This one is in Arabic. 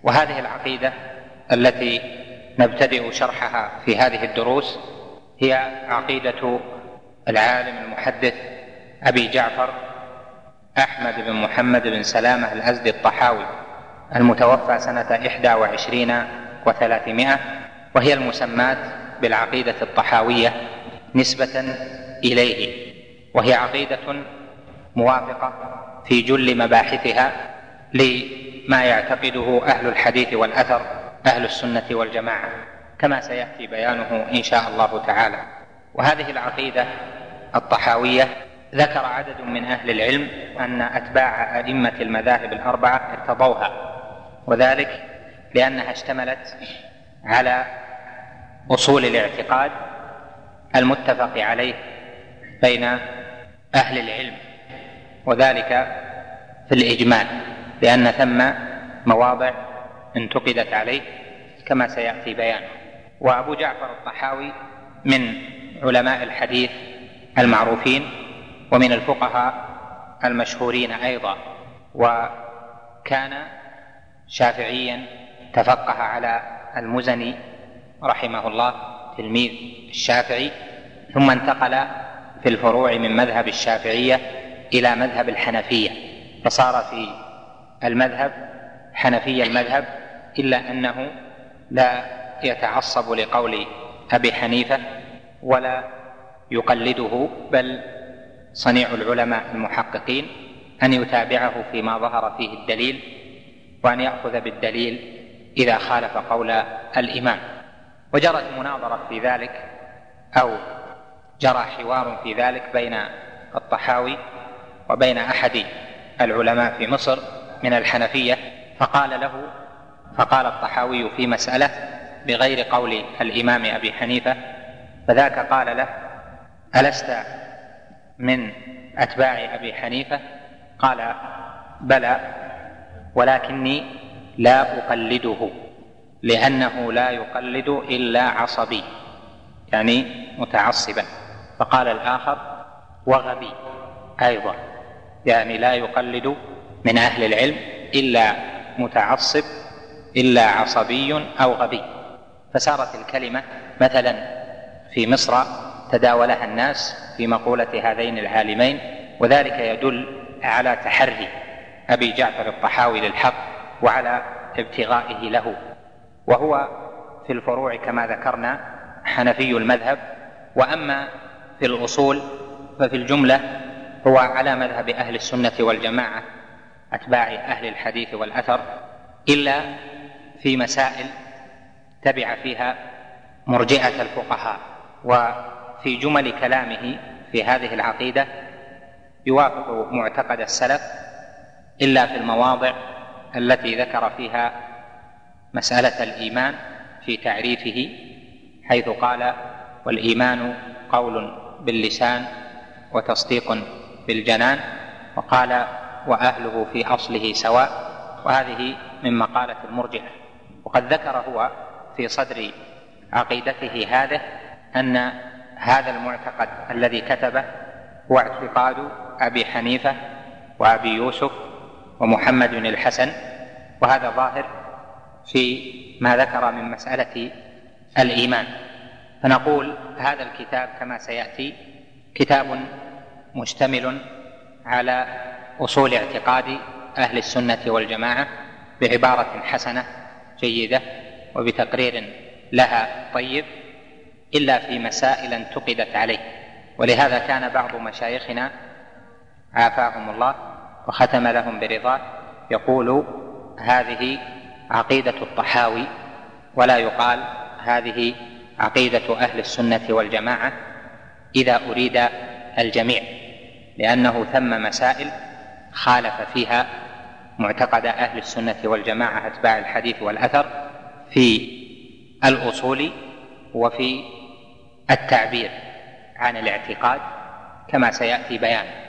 وهذه العقيدة التي نبتدئ شرحها في هذه الدروس هي عقيدة العالم المحدث أبي جعفر أحمد بن محمد بن سلامة الأزدي الطحاوي، المتوفى سنة 21 و300، وهي المسماة بالعقيدة الطحاوية نسبة إليه، وهي عقيدة موافقة في جل مباحثها لما يعتقده أهل الحديث والأثر أهل السنة والجماعة، كما سيأتي بيانه إن شاء الله تعالى. وهذه العقيدة الطحاوية ذكر عدد من أهل العلم أن أتباع أئمة المذاهب الأربعة ارتضوها، وذلك لأنها اشتملت على أصول الاعتقاد المتفق عليه بين أهل العلم، وذلك في الإجمال، لأن ثم مواضع انتقدت عليه كما سيأتي بيانه. وأبو جعفر الطحاوي من علماء الحديث المعروفين ومن الفقهاء المشهورين أيضا، وكان شافعيا تفقه على المزني رحمه الله تلميذ الشافعي، ثم انتقل في الفروع من مذهب الشافعية إلى مذهب الحنفية، فصار في المذهب حنفي المذهب، إلا أنه لا يتعصب لقول أبي حنيفة ولا يقلده، بل صنيع العلماء المحققين أن يتابعه فيما ظهر فيه الدليل، وأن يأخذ بالدليل إذا خالف قول الإمام. وجرت مناظرة في ذلك أو جرى حوار في ذلك بين الطحاوي وبين أحد العلماء في مصر من الحنفية، فقال الطحاوي في مسألة بغير قول الإمام أبي حنيفة، فذاك قال له: ألست من أتباع أبي حنيفة؟ قال: بلى، ولكني لا أقلده، لأنه لا يقلد إلا عصبي، يعني متعصبا. فقال الآخر: وغبي أيضا، يعني لا يقلد من أهل العلم إلا متعصب إلا عصبي أو غبي. فسارت الكلمة مثلا في مصر تداولها الناس في مقولة هذين العالمين، وذلك يدل على تحري أبي جعفر الطحاوي للحق وعلى ابتغائه له. وهو في الفروع كما ذكرنا حنفي المذهب، وأما في الأصول ففي الجملة هو على مذهب أهل السنة والجماعة أتباع أهل الحديث والأثر، إلا في مسائل تبع فيها مرجئة الفقهاء. وفي جمل كلامه في هذه العقيدة يوافق معتقد السلف، إلا في المواضع التي ذكر فيها مسألة الإيمان في تعريفه، حيث قال: والإيمان قول باللسان وتصديق بالجنان، وقال: وأهله في أصله سواء، وهذه من مقالة المرجئة. وقد ذكر هو في صدر عقيدته هذه أن هذا المعتقد الذي كتبه هو اعتقاد أبي حنيفة وأبي يوسف ومحمد بن الحسن، وهذا ظاهر في ما ذكر من مسألة الإيمان. فنقول هذا الكتاب كما سيأتي كتاب مشتمل على أصول اعتقاد أهل السنة والجماعة بعبارة حسنة جيدة وبتقرير لها طيب، إلا في مسائل انتقدت عليه. ولهذا كان بعض مشايخنا عافاهم الله وختم لهم برضاه يقول: هذه عقيدة الطحاوي، ولا يقال هذه عقيدة أهل السنة والجماعة إذا أريد الجميع، لأنه ثم مسائل خالف فيها معتقد أهل السنة والجماعة أتباع الحديث والأثر في الأصول وفي التعبير عن الاعتقاد كما سيأتي بيانه.